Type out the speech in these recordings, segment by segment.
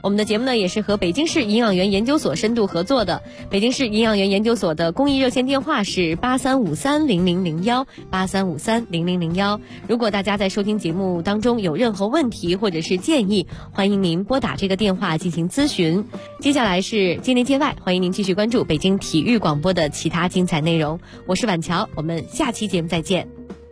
我们的节目呢也是和北京市营养员研究所深度合作的。北京市营养员研究所的公益热线电话是83530001，83530001。如果大家在收听节目当中有任何问题或者是建议，欢迎您拨打这个电话进行咨询。接下来是界内界外，欢迎您继续关注北京体育广播的其他精彩内容。我是婉乔，我们下期节目再见。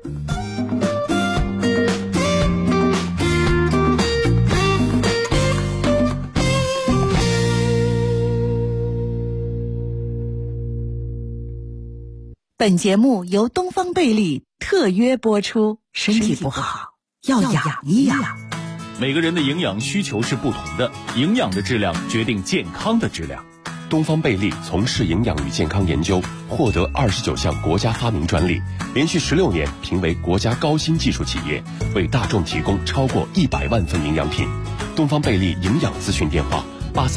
本节目由东方贝利特约播出。身体不好要养一养。 每个人的营养需求是不同的，营养的质量决定健康的质量。 东方贝利从事营养与健康研究，获得29项国家发明专利，连续16年评为国家高新技术企业，为大众提供超过100万份营养品。东方贝利营养咨询电话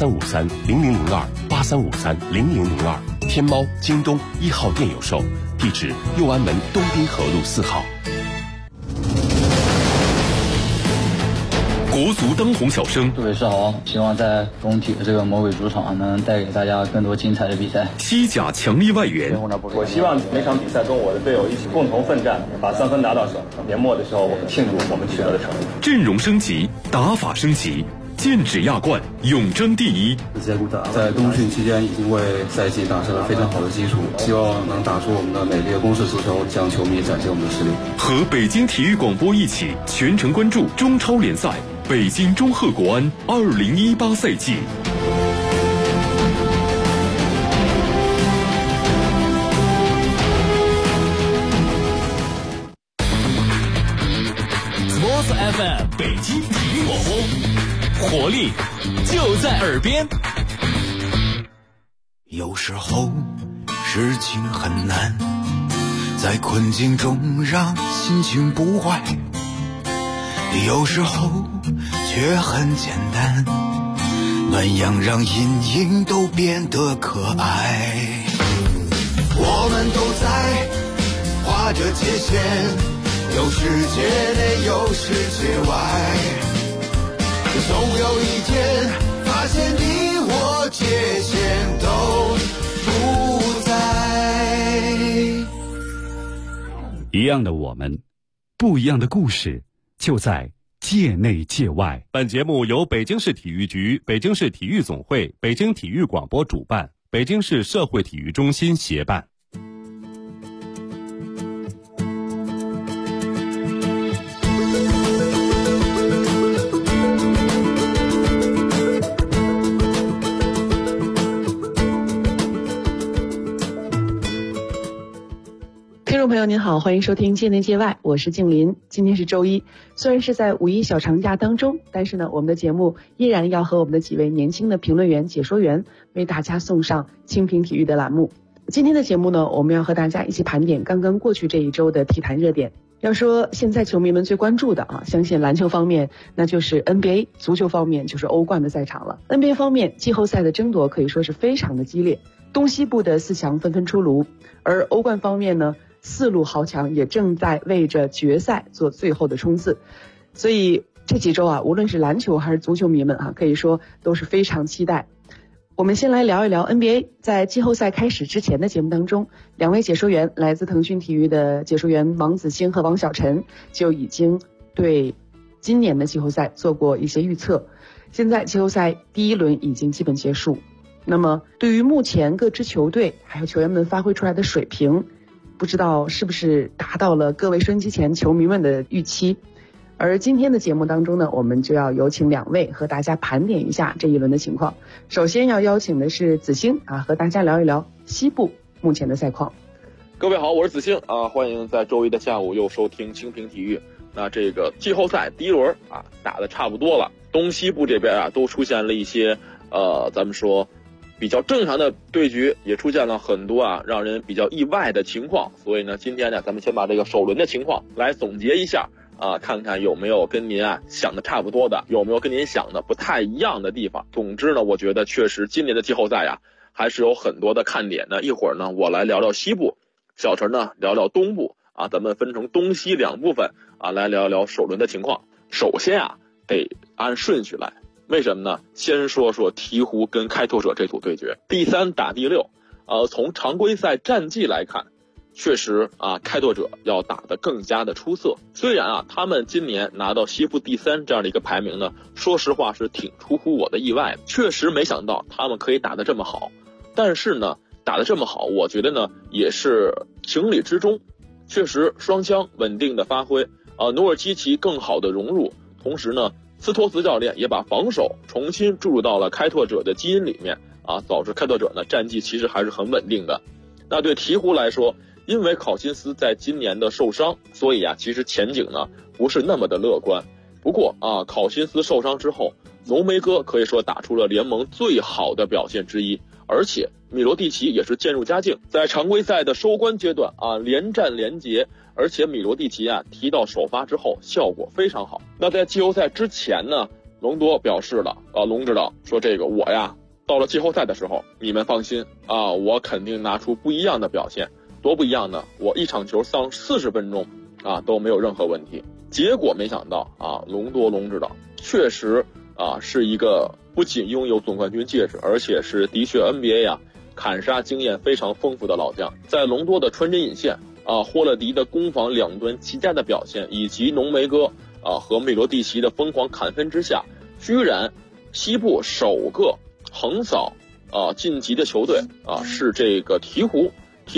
83530002，83530002，天猫、京东1号店有售，地址右安门东滨河路4号。 国足当红小生， 杜伟是好，希望在工体的这个魔鬼主场能带给大家更多精彩的比赛。 西甲强力外援， 我希望每场比赛跟我的队友一起共同奋战，把3分拿到手。年末的时候，我们庆祝我们取得的成绩。 阵容升级，打法升级，剑指亚冠，永争第一。 在冬训期间已经为赛季打下了非常好的基础，希望能打出我们的美丽的攻势足球，向球迷展现我们的实力。 和北京体育广播一起全程关注中超联赛北京中赫国安2018赛季。Sports FM 北京体育广播，活力就在耳边。 有时候事情很难，在困境中让心情不坏，有时候却很简单，暖阳让阴影都变得可爱。我们都在画着界限，有世界内有世界外，总有一天发现你我界限都不在。 一样的我们，不一样的故事，就在界内界外。 本节目由北京市体育局、北京市体育总会、北京体育广播主办，北京市社会体育中心协办。 听众朋友您好，欢迎收听界内界外，我是静林。今天是周一，虽然是在五一小长假当中，但是呢，我们的节目依然要和我们的几位年轻的评论员、解说员为大家送上清评体育的栏目。今天的节目呢，我们要和大家一起盘点刚刚过去这一周的体坛热点。要说现在球迷们最关注的相信篮球方面那就是 NBA， 足球方面就是欧冠的赛场了。NBA 方面，季后赛的争夺可以说是非常的激烈，东西部的4强纷纷出炉，而欧冠方面呢，4路豪强也正在为着决赛做最后的冲刺。所以这几周无论是篮球还是足球迷们可以说都是非常期待。我们先来聊一聊 NBA。 在季后赛开始之前的节目当中，两位解说员，来自腾讯体育的解说员王子星和王小晨就已经对今年的季后赛做过一些预测。现在季后赛第1轮已经基本结束，那么对于目前各支球队还有球员们发挥出来的水平，不知道是不是达到了各位收音机前球迷们的预期。而今天的节目当中呢，我们就要有请两位和大家盘点一下这一轮的情况。首先要邀请的是子星和大家聊一聊西部目前的赛况。 各位好，我是子星欢迎在周一的下午又收听清评体育。那这个季后赛第1轮打得差不多了，东西部这边都出现了一些咱们说比较正常的对局，也出现了很多让人比较意外的情况。所以呢，今天呢，咱们先把这个首轮的情况来总结一下看看有没有跟您想的差不多的，有没有跟您想的不太一样的地方。总之呢，我觉得确实今年的季后赛还是有很多的看点的。一会儿呢，我来聊聊西部，小陈呢聊聊东部咱们分成东西2部分来聊一聊首轮的情况。首先得按顺序来， 为什么呢？先说说鹈鹕跟开拓者这组对决，第3打第6，从常规赛战绩来看，确实开拓者要打得更加的出色。虽然他们今年拿到西部第3这样的一个排名呢，说实话是挺出乎我的意外的，确实没想到他们可以打得这么好。但是呢，打得这么好，我觉得呢也是情理之中。确实双枪稳定的发挥，努尔基奇更好的融入，同时呢，斯托茨教练也把防守重新注入到了开拓者的基因里面导致开拓者呢战绩其实还是很稳定的。那对鹈鹕来说，因为考辛斯在今年的受伤，所以其实前景呢不是那么的乐观。不过考辛斯受伤之后，浓眉哥可以说打出了联盟最好的表现之一，而且米罗蒂奇也是渐入佳境，在常规赛的收官阶段连战连捷，而且米罗蒂奇提到首发之后效果非常好。那在季后赛之前呢，隆多表示了龙指导说这个我到了季后赛的时候你们放心我肯定拿出不一样的表现。多不一样呢，我一场球上40分钟都没有任何问题。结果没想到隆指导确实是一个不仅拥有总冠军戒指，而且是的确 NBA 砍杀经验非常丰富的老将。在隆多的穿针引线霍勒迪的攻防两端齐佳的表现，以及浓眉哥和米罗蒂奇的疯狂砍分之下，居然西部首个横扫晋级的球队是这个鹈鹕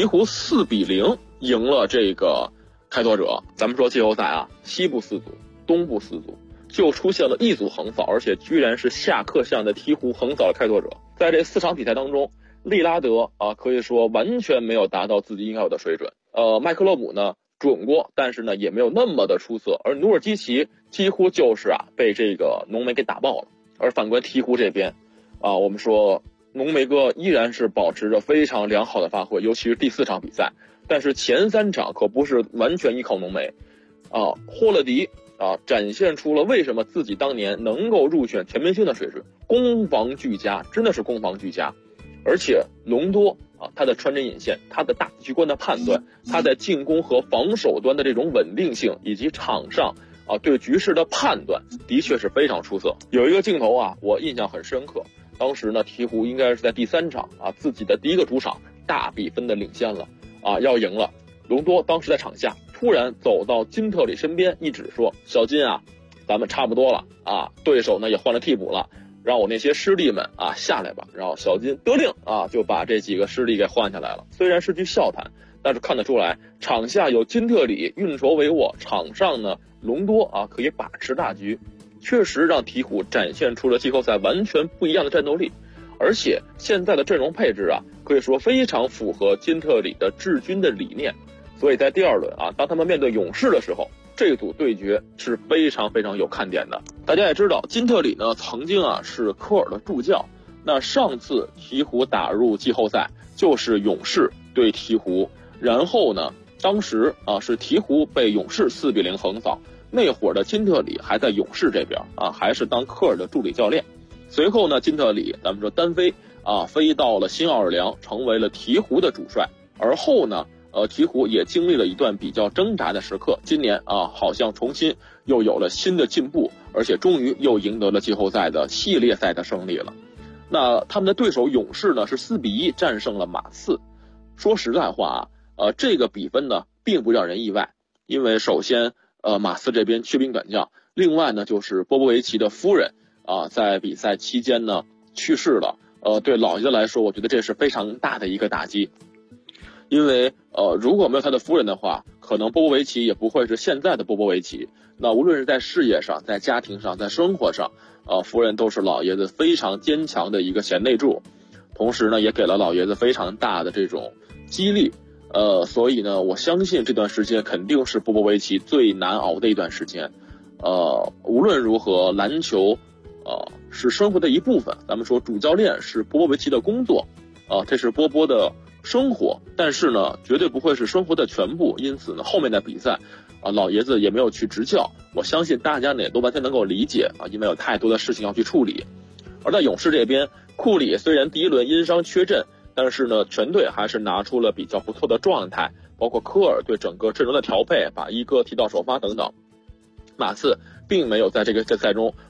4比0赢了这个开拓者。咱们说季后赛西部4组东部4组就出现了一组横扫，而且居然是下克上的鹈鹕横扫了开拓者。在这4场比赛当中，利拉德可以说完全没有达到自己应该有的水准，麦克勒姆呢准过，但是呢也没有那么的出色，而努尔基奇几乎就是被这个浓眉给打爆了。而反观鹈鹕这边我们说浓眉哥依然是保持着非常良好的发挥，尤其是第4场比赛，但是前3场可不是完全依靠浓眉霍勒迪展现出了为什么自己当年能够入选全明星的水准，攻防俱佳，真的是攻防俱佳。而且隆多他的穿针引线，他的大局观的判断，他在进攻和防守端的这种稳定性，以及场上对局势的判断，的确是非常出色。有一个镜头我印象很深刻，当时呢鹈鹕应该是在第3场自己的第一个主场大比分的领先了要赢了。隆多当时在场下突然走到金特里身边一指说，小金咱们差不多了对手呢也换了替补了，让我那些师弟们下来吧。然后小金得令就把这几个师弟给换下来了。虽然是句笑谈，但是看得出来场下有金特里运筹帷幄，场上呢隆多可以把持大局，确实让鹈鹕展现出了季后赛完全不一样的战斗力。而且现在的阵容配置可以说非常符合金特里的治军的理念，所以在第2轮当他们面对勇士的时候，这组对决是非常非常有看点的。大家也知道金特里呢曾经是科尔的助教，那上次鹈鹕打入季后赛就是勇士对鹈鹕，然后呢当时是鹈鹕被勇士4比0横扫，那会儿的金特里还在勇士这边还是当科尔的助理教练。随后呢金特里咱们说单飞飞到了新奥尔良，成为了鹈鹕的主帅。而后呢鹈鹕也经历了一段比较挣扎的时刻，今年好像重新又有了新的进步，而且终于又赢得了季后赛的系列赛的胜利了。那他们的对手勇士呢是4比1战胜了马刺。说实在话这个比分呢并不让人意外，因为首先马刺这边缺兵短将，另外呢就是波波维奇的夫人在比赛期间呢去世了。对老爷子来说，我觉得这是非常大的一个打击，因为如果没有他的夫人的话，可能波波维奇也不会是现在的波波维奇。那无论是在事业上，在家庭上，在生活上夫人都是老爷子非常坚强的一个贤内助，同时呢也给了老爷子非常大的这种激励。所以呢我相信这段时间肯定是波波维奇最难熬的一段时间。无论如何，篮球是生活的一部分，咱们说主教练是波波维奇的工作这是波波的生活，但是呢绝对不会是生活的全部。因此呢后面的比赛老爷子也没有去执教，我相信大家呢也都完全能够理解因为有太多的事情要去处理。而在勇士这边，库里虽然第1轮因伤缺阵，但是呢全队还是拿出了比较不错的状态，包括科尔对整个阵容的调配，把伊戈提到首发等等。马刺并没有在这个赛中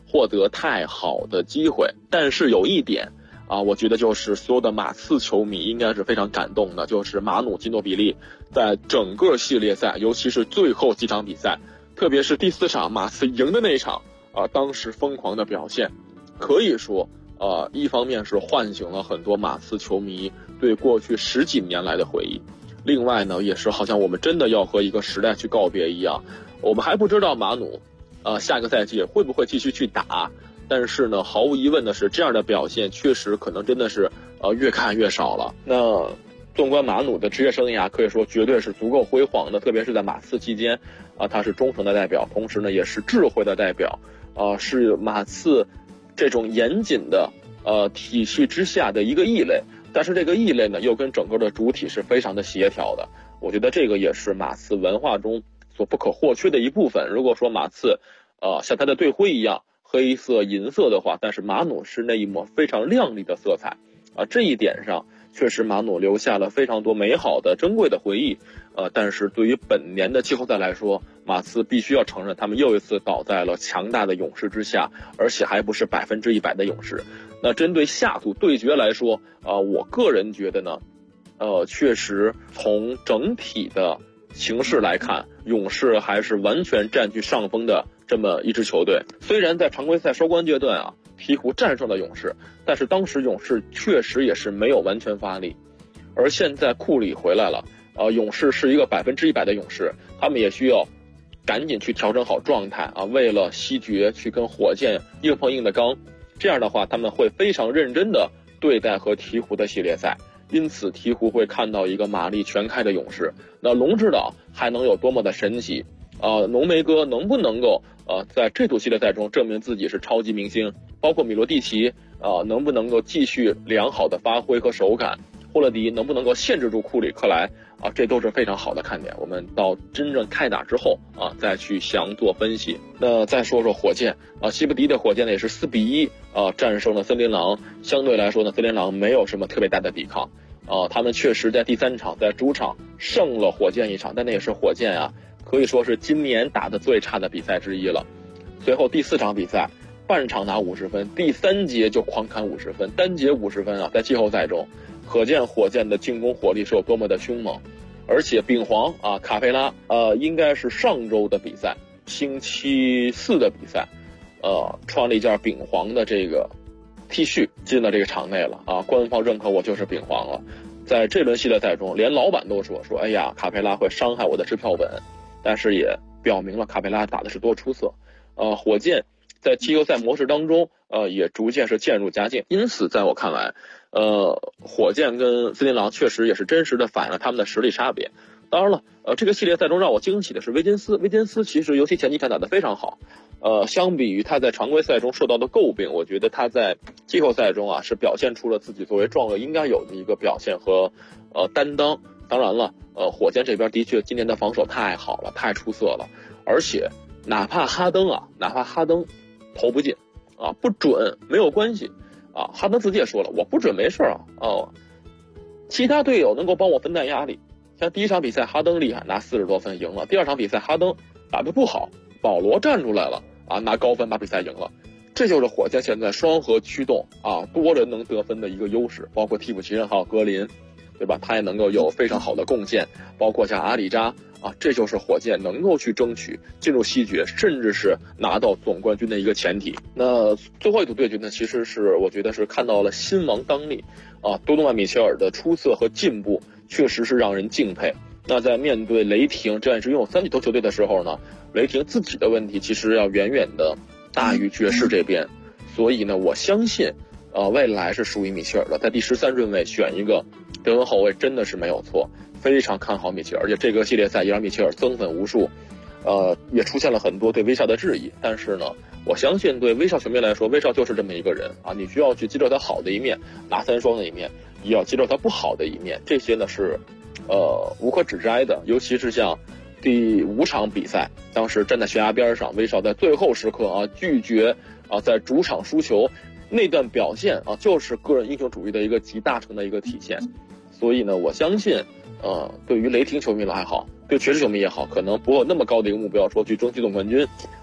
获得太好的机会。但是有一点啊，我觉得就是所有的马刺球迷应该是非常感动的，就是马努基诺比利在整个系列赛，尤其是最后几场比赛，特别是第4场马刺赢的那一场当时疯狂的表现，可以说一方面是唤醒了很多马刺球迷对过去10几年来的回忆，另外呢也是好像我们真的要和一个时代去告别一样。我们还不知道马努下个赛季会不会继续去打，但是呢毫无疑问的是，这样的表现确实可能真的是越看越少了。那纵观马努的职业生涯，可以说绝对是足够辉煌的，特别是在马刺期间他是忠诚的代表，同时呢也是智慧的代表是马刺这种严谨的体系之下的一个异类，但是这个异类呢又跟整个的主体是非常的协调的。我觉得这个也是马刺文化中所不可或缺的一部分。如果说马刺像他的队徽一样黑色银色的话，但是马努是那一抹非常亮丽的色彩这一点上确实马努留下了非常多美好的珍贵的回忆但是对于本年的季后赛来说，马刺必须要承认他们又一次倒在了强大的勇士之下，而且还不是100%的勇士。那针对下组对决来说我个人觉得呢确实从整体的形势来看，勇士还是完全占据上风的这么一支球队。虽然在常规赛收官阶段鹈鹕战胜了勇士，但是当时勇士确实也是没有完全发力。而现在库里回来了勇士是一个100%的勇士，他们也需要赶紧去调整好状态为了西决去跟火箭硬碰硬的刚。这样的话他们会非常认真的对待和鹈鹕的系列赛，因此鹈鹕会看到一个马力全开的勇士。那龙之岛还能有多么的神奇浓眉哥能不能够在这组系列赛中证明自己是超级明星，包括米罗蒂奇能不能够继续良好的发挥和手感，霍勒迪能不能够限制住库里克莱这都是非常好的看点。我们到真正开打之后再去详做分析。那再说说火箭西部第一的火箭呢也是4-1战胜了森林狼。相对来说呢，森林狼没有什么特别大的抵抗他们确实在第3场在主场胜了火箭一场，但那也是火箭可以说是今年打的最差的比赛之一了。随后第4场比赛半场拿50分，第3节就狂砍50分，单节50分在季后赛中可见火箭的进攻火力是有多么的凶猛。而且丙皇卡佩拉应该是上周的比赛，星期4的比赛穿了一件丙皇的这个 T 恤进了这个场内了官方认可我就是丙皇了。在这轮系列赛中连老板都说哎呀卡佩拉会伤害我的支票本，但是也表明了卡佩拉打的是多出色火箭在季后赛模式当中也逐渐是渐入佳境。因此在我看来火箭跟森林狼确实也是真实的反映了他们的实力差别。当然了这个系列赛中让我惊喜的是威金斯其实尤其前几场打得非常好相比于他在常规赛中受到的诟病，我觉得他在季后赛中是表现出了自己作为壮乐应该有的一个表现和担当。当然了火箭这边的确今年的防守太好了，太出色了，而且哪怕哈登投不进不准没有关系哈登自己也说了，我不准没事其他队友能够帮我分担压力。像第1场比赛哈登厉害拿40多分赢了，第2场比赛哈登打得不好，保罗站出来了拿高分把比赛赢了。这就是火箭现在双核驱动多人能得分的一个优势，包括替补奇人还有格林，对吧？他也能够有非常好的贡献，包括像阿里扎这就是火箭能够去争取进入西决，甚至是拿到总冠军的一个前提。那最后一组对决呢，其实是我觉得是看到了新王当立多诺万米切尔的出色和进步确实是让人敬佩。那在面对雷霆这样一支拥有3巨头球队的时候呢，雷霆自己的问题其实要远远的大于爵士这边，所以呢我相信未来是属于米切尔的，在第13顺位选一个得分后卫真的是没有错，非常看好米切尔。而且这个系列赛也让米切尔增粉无数也出现了很多对威少的质疑，但是呢我相信对威少球迷来说，威少就是这么一个人你需要去接受他好的一面，拿3双的一面，也要接受他不好的一面，这些呢是无可指摘的。尤其是像第5场比赛，当时站在悬崖边上，威少在最后时刻拒绝在主场输球，那段表现就是个人英雄主义的一个集大成的一个体现。所以呢我相信对于雷霆球迷来好，对爵士球迷也好，可能不会有那么高的一个目标说去争取总冠军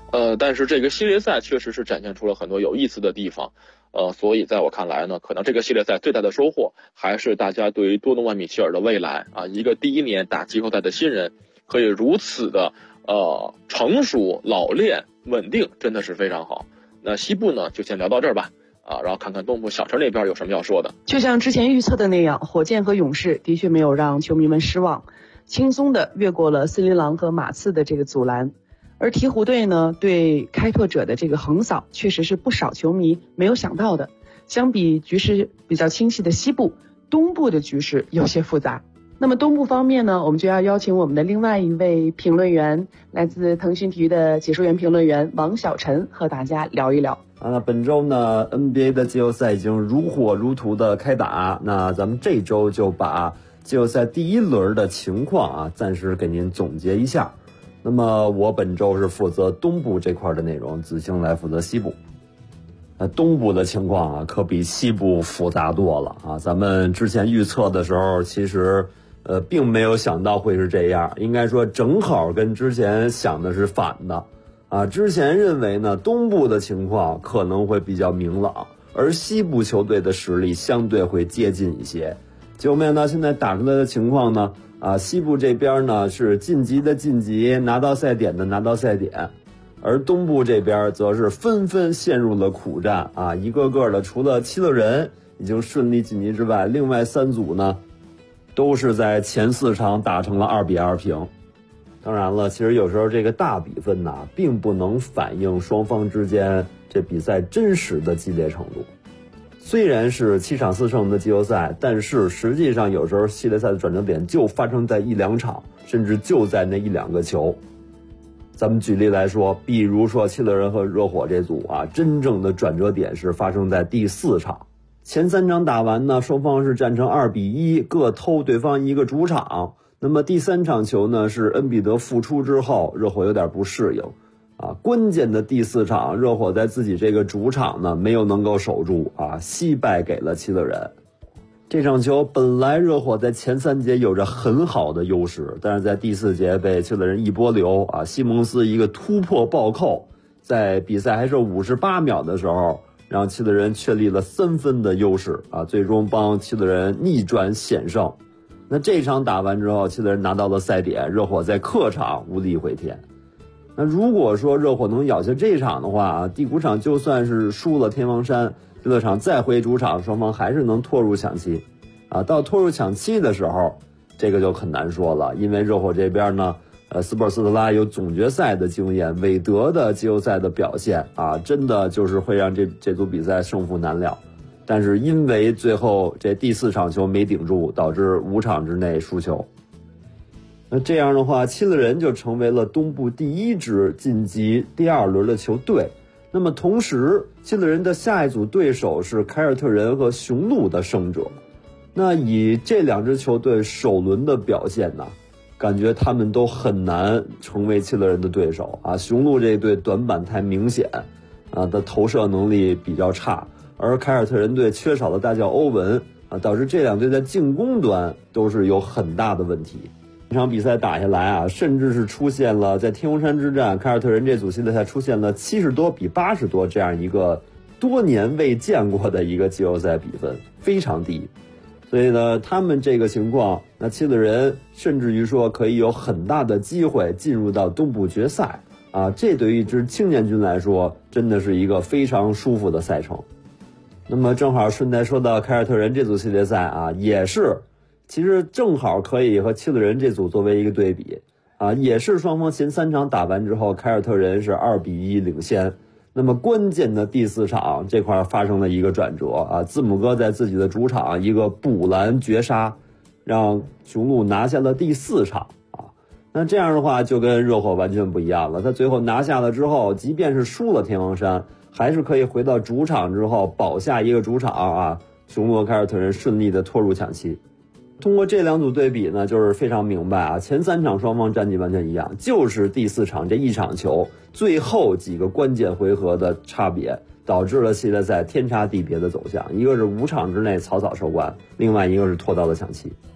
但是这个系列赛确实是展现出了很多有意思的地方。所以在我看来呢，可能这个系列赛最大的收获还是大家对于多诺万·米切尔的未来啊，一个第一年打季后赛的新人可以如此的成熟、老练、稳定，真的是非常好。那西部呢，就先聊到这儿吧。然后看看东部小陈那边有什么要说的。 就像之前预测的那样，火箭和勇士的确没有让球迷们失望，轻松的越过了森林狼和马刺的这个阻拦。而鹈鹕队呢，对开拓者的这个横扫，确实是不少球迷没有想到的。相比局势比较清晰的西部，东部的局势有些复杂。那么东部方面呢，我们就要邀请我们的另外一位评论员，来自腾讯体育的解说员评论员王小晨，和大家聊一聊。 那本周呢 NBA 的季后赛已经如火如荼的开打，那咱们这周就把季后赛第一轮的情况暂时给您总结一下。那么我本周是负责东部这块的内容，子星来负责西部。东部的情况可比西部复杂多了咱们之前预测的时候，其实并没有想到会是这样，应该说正好跟之前想的是反的之前认为呢，东部的情况可能会比较明朗，而西部球队的实力相对会接近一些。结果没想到现在打出来的情况呢，西部这边呢是晋级的晋级，拿到赛点的拿到赛点，而东部这边则是纷纷陷入了苦战一个个的除了七六人已经顺利晋级之外，另外3组呢都是在前4场打成了2-2平。当然了，其实有时候这个大比分并不能反映双方之间这比赛真实的激烈程度。虽然是7场4胜的季后赛，但是实际上有时候系列赛的转折点就发生在1-2场，甚至就在那1-2个球。咱们举例来说，比如说七六人和热火这组真正的转折点是发生在第4场。前3场打完呢，双方是战成2-1，各偷对方一个主场。那么第3场球呢，是恩比德复出之后，热火有点不适应关键的第4场，热火在自己这个主场呢没有能够守住惜败给了七六人。这场球本来热火在前3节有着很好的优势，但是在第4节被七六人一波流西蒙斯一个突破暴扣，在比赛还剩58秒的时候，让七六人确立了3分的优势最终帮七六人逆转险胜。那这场打完之后，七六人拿到了赛点，热火在客场无力回天。那如果说热火能咬下这场的话第5场就算是输了天王山，第6场再回主场，双方还是能拖入抢七到拖入抢七的时候，这个就很难说了，因为热火这边呢斯波尔斯特拉有总决赛的经验，韦德的季后赛的表现真的就是会让这组比赛胜负难料。但是因为最后这第4场球没顶住，导致5场之内输球。那这样的话，七六人就成为了东部第1支晋级第2轮的球队。那么同时，七六人的下一组对手是凯尔特人和雄鹿的胜者。那以这2支球队首轮的表现呢，感觉他们都很难成为七六人的对手雄鹿这队短板太明显的投射能力比较差，而凯尔特人队缺少了大将欧文导致这2队在进攻端都是有很大的问题。这场比赛打下来甚至是出现了在天空山之战，凯尔特人这组系列赛出现了70多比80多这样一个多年未见过的一个季后赛比分，非常低。所以呢，他们这个情况，那七六人甚至于说可以有很大的机会进入到东部决赛这对于一支青年军来说真的是一个非常舒服的赛程。那么正好顺带说到凯尔特人这组系列赛也是其实正好可以和七六人这组作为一个对比也是双方前3场打完之后，凯尔特人是2-1领先。那么关键的第4场这块发生了一个转折字母哥在自己的主场一个补篮绝杀，让雄鹿拿下了第4场那这样的话就跟热火完全不一样了，他最后拿下了之后，即便是输了天王山，还是可以回到主场之后保下一个主场雄鹿和凯尔特人顺利的拖入抢七。通过这2组对比呢，就是非常明白前3场双方战绩完全一样，就是第4场这一场球最后几个关键回合的差别，导致了系列赛天差地别的走向，一个是5场之内草草收官，另外一个是拖到了抢七。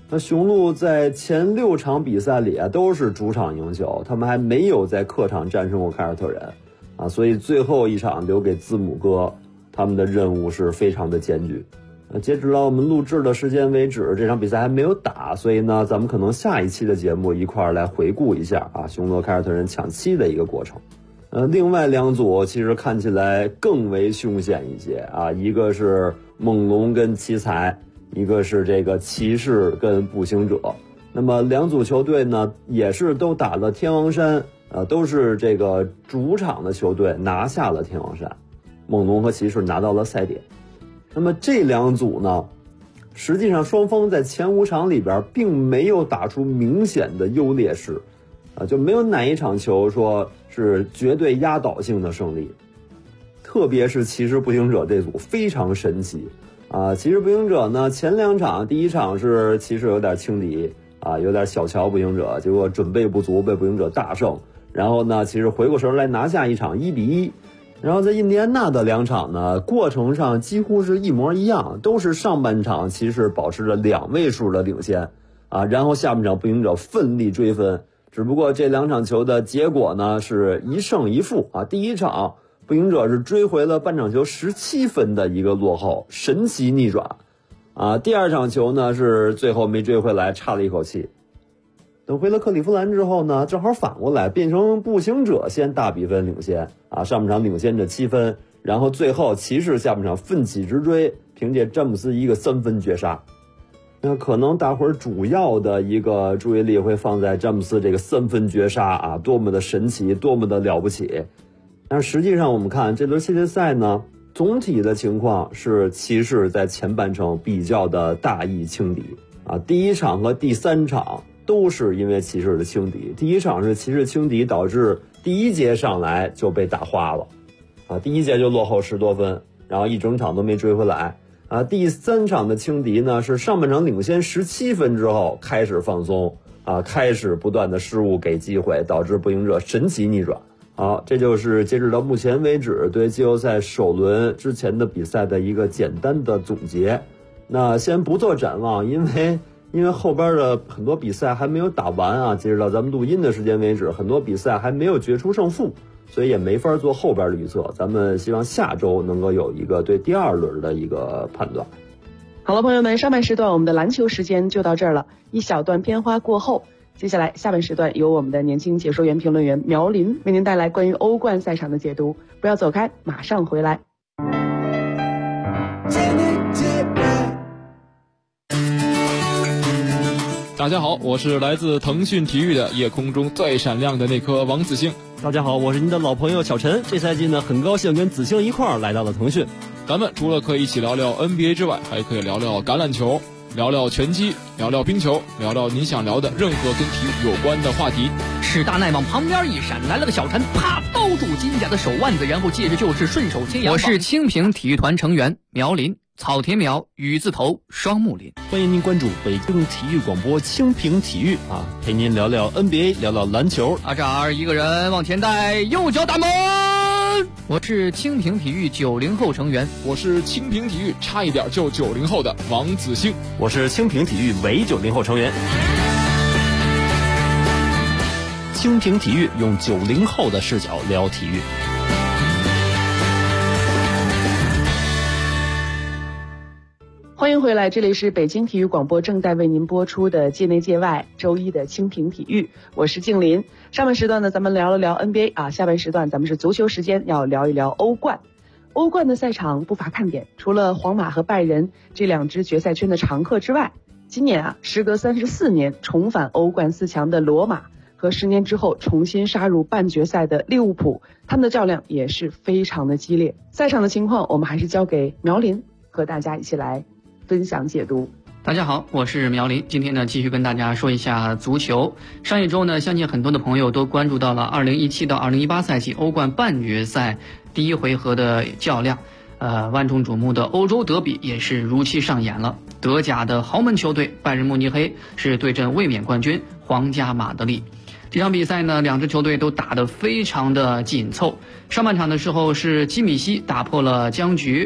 那雄鹿在前6场比赛里啊都是主场赢球，他们还没有在客场战胜过凯尔特人啊，所以最后一场留给字母哥，他们的任务是非常的艰巨。截止到我们录制的时间为止，这场比赛还没有打，所以呢，咱们可能下一期的节目一块儿来回顾一下啊，雄鹿凯尔特人抢七的一个过程。另外2组其实看起来更为凶险一些啊，一个是猛龙跟奇才，一个是这个骑士跟步行者。那么2组球队呢，也是都打了天王山，都是这个主场的球队拿下了天王山，猛龙和骑士拿到了赛点。那么这2组呢，实际上双方在前5场里边并没有打出明显的优劣势，就没有哪一场球说是绝对压倒性的胜利。特别是骑士步行者这组非常神奇啊！骑士步行者呢，前2场，第一场是骑士有点轻敌啊，有点小瞧步行者，结果准备不足被步行者大胜，然后呢，骑士回过神来拿下一场1-1。然后在印第安纳的2场呢，过程上几乎是一模一样，都是上半场骑士保持着2位数的领先啊，然后下半场步行者奋力追分。只不过这2场球的结果呢是1胜1负啊。第一场步行者是追回了半场球17分的一个落后，神奇逆转啊。第2场球呢是最后没追回来，差了一口气。等回了克利夫兰之后呢，正好反过来变成步行者先大比分领先啊，上半场领先着7分，然后最后骑士下半场奋起直追，凭借詹姆斯一个3分绝杀。那可能大伙儿主要的一个注意力会放在詹姆斯这个3分绝杀啊，多么的神奇，多么的了不起。但实际上我们看这轮系列赛呢，总体的情况是骑士在前半程比较的大意轻敌啊，第1场和第3场都是因为骑士的轻敌。第1场是骑士轻敌导致第1节上来就被打花了啊，第1节就落后10多分，然后一整场都没追回来啊。第3场的轻敌呢是上半场领先17分之后开始放松啊，开始不断的失误给机会，导致步行者神奇逆转。好，这就是截止到目前为止对季后赛首轮之前的比赛的一个简单的总结。那先不做展望，因为后边的很多比赛还没有打完啊，截止到咱们录音的时间为止，很多比赛还没有决出胜负，所以也没法做后边的预测。咱们希望下周能够有一个对第2轮的一个判断。 好了，朋友们，上半时段我们的篮球时间就到这儿了，一小段片花过后，接下来下半时段由我们的年轻解说员评论员苗林为您带来关于欧冠赛场的解读，不要走开，马上回来。 大家好，我是来自腾讯体育的夜空中最闪亮的那颗王子星。 大家好，我是您的老朋友小陈。这赛季呢，很高兴跟子星一块儿来到了腾讯。 咱们除了可以一起聊聊 NBA 之外，还可以聊聊橄榄球，聊聊拳击，聊聊冰球，聊聊您想聊的任何跟体育有关的话题。 史大奈往旁边一闪，来了个小陈，啪包住金甲的手腕子，然后接着就是顺手牵羊。我是清平体育团成员苗林，草田苗雨字头双木林。 欢迎您关注北京体育广播清平体育啊，陪您聊聊 NBA， 聊聊篮球。 这儿一个人往前带，右脚打门。我是清平体育90后成员， 我是清平体育差一点就90后的王子星， 我是清平体育伪90后成员。清平体育用90后的视角聊体育。 欢迎回来，这里是北京体育广播正在为您播出的界内界外周一的清平体育，我是静林。上半时段呢，咱们聊了聊 NBA 啊，下半时段咱们是足球时间，要聊一聊欧冠。欧冠的赛场不乏看点，除了皇马和拜仁这2支决赛圈的常客之外，今年啊，时隔34年重返欧冠4强的罗马和10年之后重新杀入半决赛的利物浦，他们的较量也是非常的激烈。赛场的情况，我们还是交给苗林和大家一起来分享解读。 大家好，我是苗林，今天呢继续跟大家说一下足球。上一周呢，相信很多的朋友都关注到了2017到2018赛季欧冠半决赛第1回合的较量，万众瞩目的欧洲德比也是如期上演了。德甲的豪门球队拜仁慕尼黑是对阵卫冕冠军皇家马德里。这场比赛呢，2支球队都打得非常的紧凑。上半场的时候是基米希打破了僵局，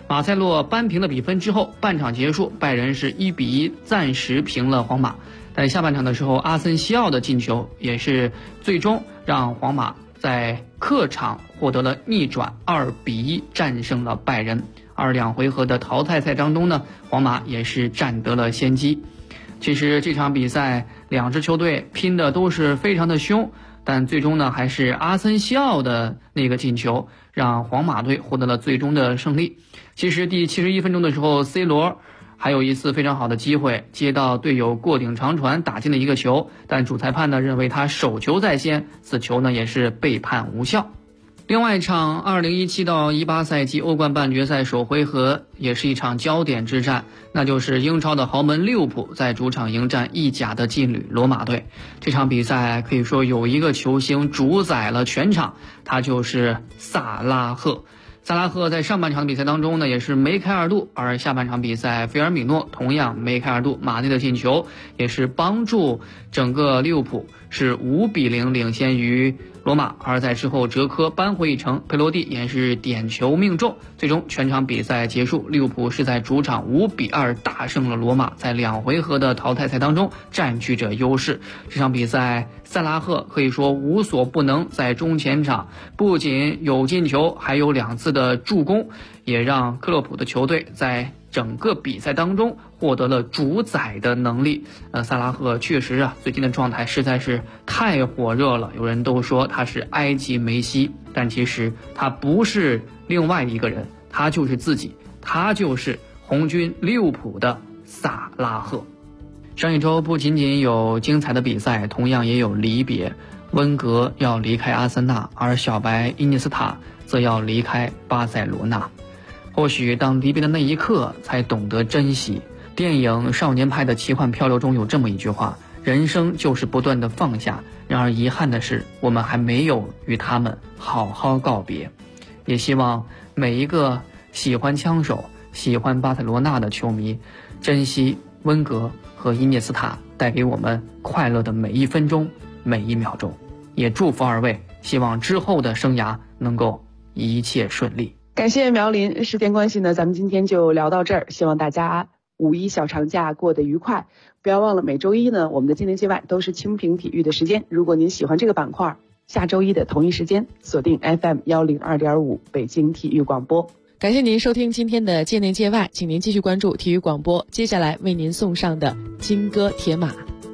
马塞洛扳平了比分之后，半场结束，拜仁是1-1暂时平了皇马。但下半场的时候，阿森西奥的进球也是最终让皇马在客场获得了逆转，2-1战胜了拜仁。2回合的淘汰赛当中呢，皇马也是占得了先机。其实这场比赛两支球队拼的都是非常的凶，但最终呢还是阿森西奥的那个进球让皇马队获得了最终的胜利。其实第71分钟的时候 C 罗还有一次非常好的机会，接到队友过顶长传打进了一个球，但主裁判呢认为他手球在先，此球呢也是被判无效。另外一场2017到18赛季欧冠半决赛首回合也是一场焦点之战，那就是英超的豪门利物浦在主场迎战意甲的劲旅罗马队。这场比赛可以说有一个球星主宰了全场，他就是萨拉赫。萨拉赫在上半场比赛当中呢也是梅开二度，而下半场比赛菲尔米诺同样梅开二度，马内的进球也是帮助整个利物浦是5-0领先于罗马，而在之后哲科扳回一城，佩罗蒂也是点球命中，最终全场比赛结束，利物浦是在主场5-2大胜了罗马，在2回合的淘汰赛当中占据着优势。这场比赛萨拉赫可以说无所不能，在中前场不仅有进球，还有2次的助攻，也让克洛普的球队在整个比赛当中获得了主宰的能力。萨拉赫确实最近的状态实在是太火热了，有人都说他是埃及梅西，但其实他不是另外一个人，他就是自己，他就是红军利物浦的萨拉赫。上一周不仅仅有精彩的比赛，同样也有离别。温格要离开阿森纳，而小白伊涅斯塔则要离开巴塞罗那。或许当离别的那一刻才懂得珍惜。电影《少年派的奇幻漂流》中有这么一句话，人生就是不断的放下，然而遗憾的是我们还没有与他们好好告别。也希望每一个喜欢枪手、喜欢巴塞罗那的球迷珍惜温格和伊涅斯塔带给我们快乐的每一分钟每一秒钟，也祝福二位，希望之后的生涯能够一切顺利。 感谢苗林，时间关系呢，咱们今天就聊到这儿，希望大家5·1小长假过得愉快。不要忘了每周一呢，我们的境内界外都是清平体育的时间。如果您喜欢这个板块，下周一的同一时间锁定 FM 102.5北京体育广播。 感谢您收听今天的界内界外，请您继续关注体育广播，接下来为您送上的金戈铁马。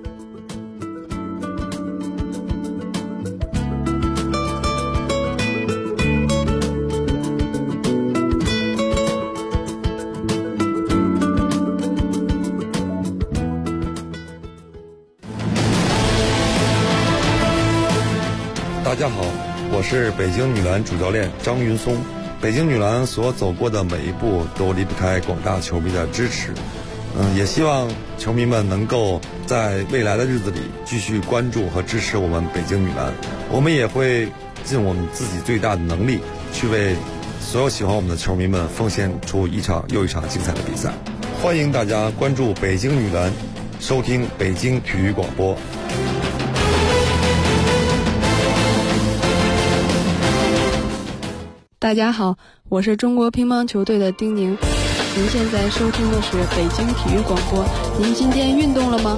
大家好，我是北京女篮主教练张云松。北京女篮所走过的每一步都离不开广大球迷的支持，也希望球迷们能够在未来的日子里继续关注和支持我们北京女篮。我们也会尽我们自己最大的能力，去为所有喜欢我们的球迷们奉献出一场又一场精彩的比赛。欢迎大家关注北京女篮，收听北京体育广播。 大家好，我是中国乒乓球队的丁宁。您现在收听的是北京体育广播。您今天运动了吗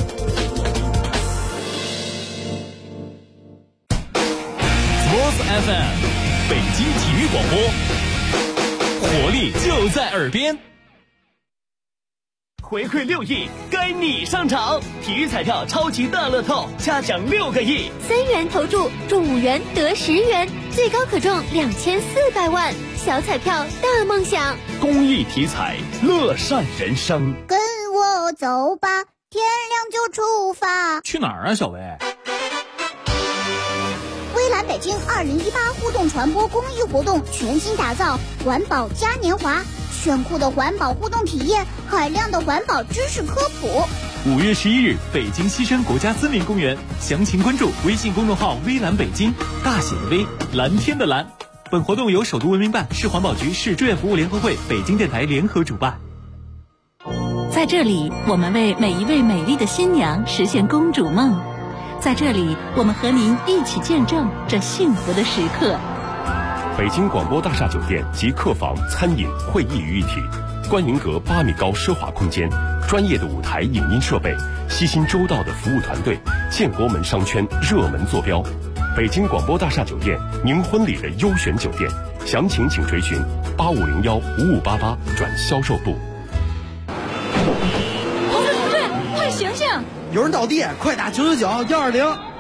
？Sports FM， 北京体育广播，活力就在耳边。回馈6亿，该你上场！体育彩票超级大乐透，下奖6个亿 ，3元投注，中5元得10元，最高可中2400万。小彩票大梦想， 公益体彩，乐善人生。 跟我走吧，天亮就出发。 去哪儿啊，小薇？ 微蓝北京2018互动传播公益活动全新打造，环保嘉年华。炫酷的环保互动体验，海量的环保知识科普。 5月11日，北京西山国家森林公园，详情关注微信公众号“微蓝北京”，大写的微，蓝天的蓝。本活动由首都文明办、市环保局、市志愿服务联合会、北京电台联合主办。 在这里，我们为每一位美丽的新娘实现公主梦。在这里，我们和您一起见证这幸福的时刻。 北京广播大厦酒店集客房、餐饮、会议于一体，观云阁8米高奢华空间，专业的舞台影音设备，悉心周到的服务团队，建国门商圈热门坐标。北京广播大厦酒店，您婚礼的优选酒店，详情请垂询8501-5588转销售部。 同志，快醒醒！ 有人倒地，快打999-120。